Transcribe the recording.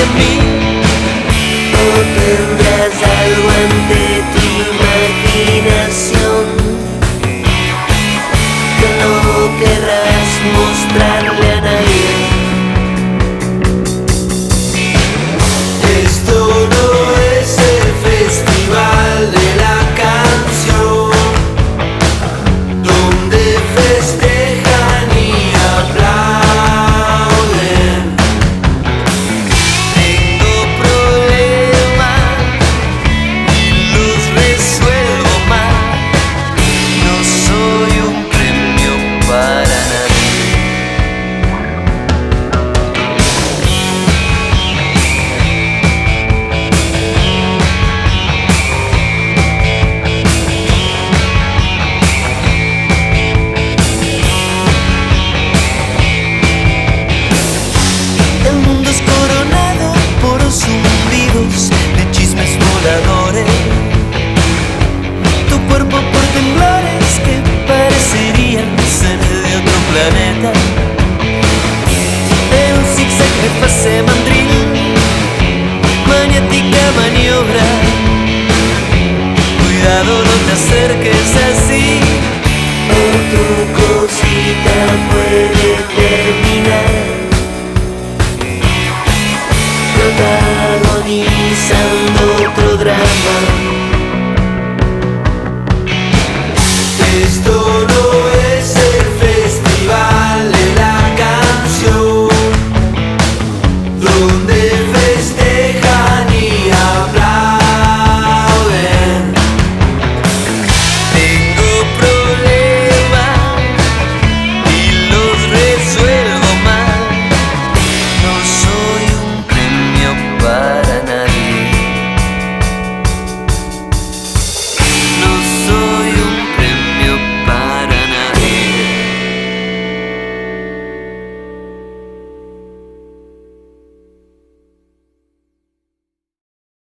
hacia mí. ¿O tendrás algo ante tu imaginación que no querrás mostrarle a nadie? Esto no es el festival de la canción, donde festejan y aplauden. Tengo problemas y los resuelvo mal. No soy un premio para nadie. El mundo es coronado por zumbidos de chismes voladores. Tu cuerpo por temblores que parecerían ser de otro planeta. En un zigzag de fase mandril, maniática maniobra. Cuidado, no te acerques así, o tu cosita puede terminar protagonizando otro drama.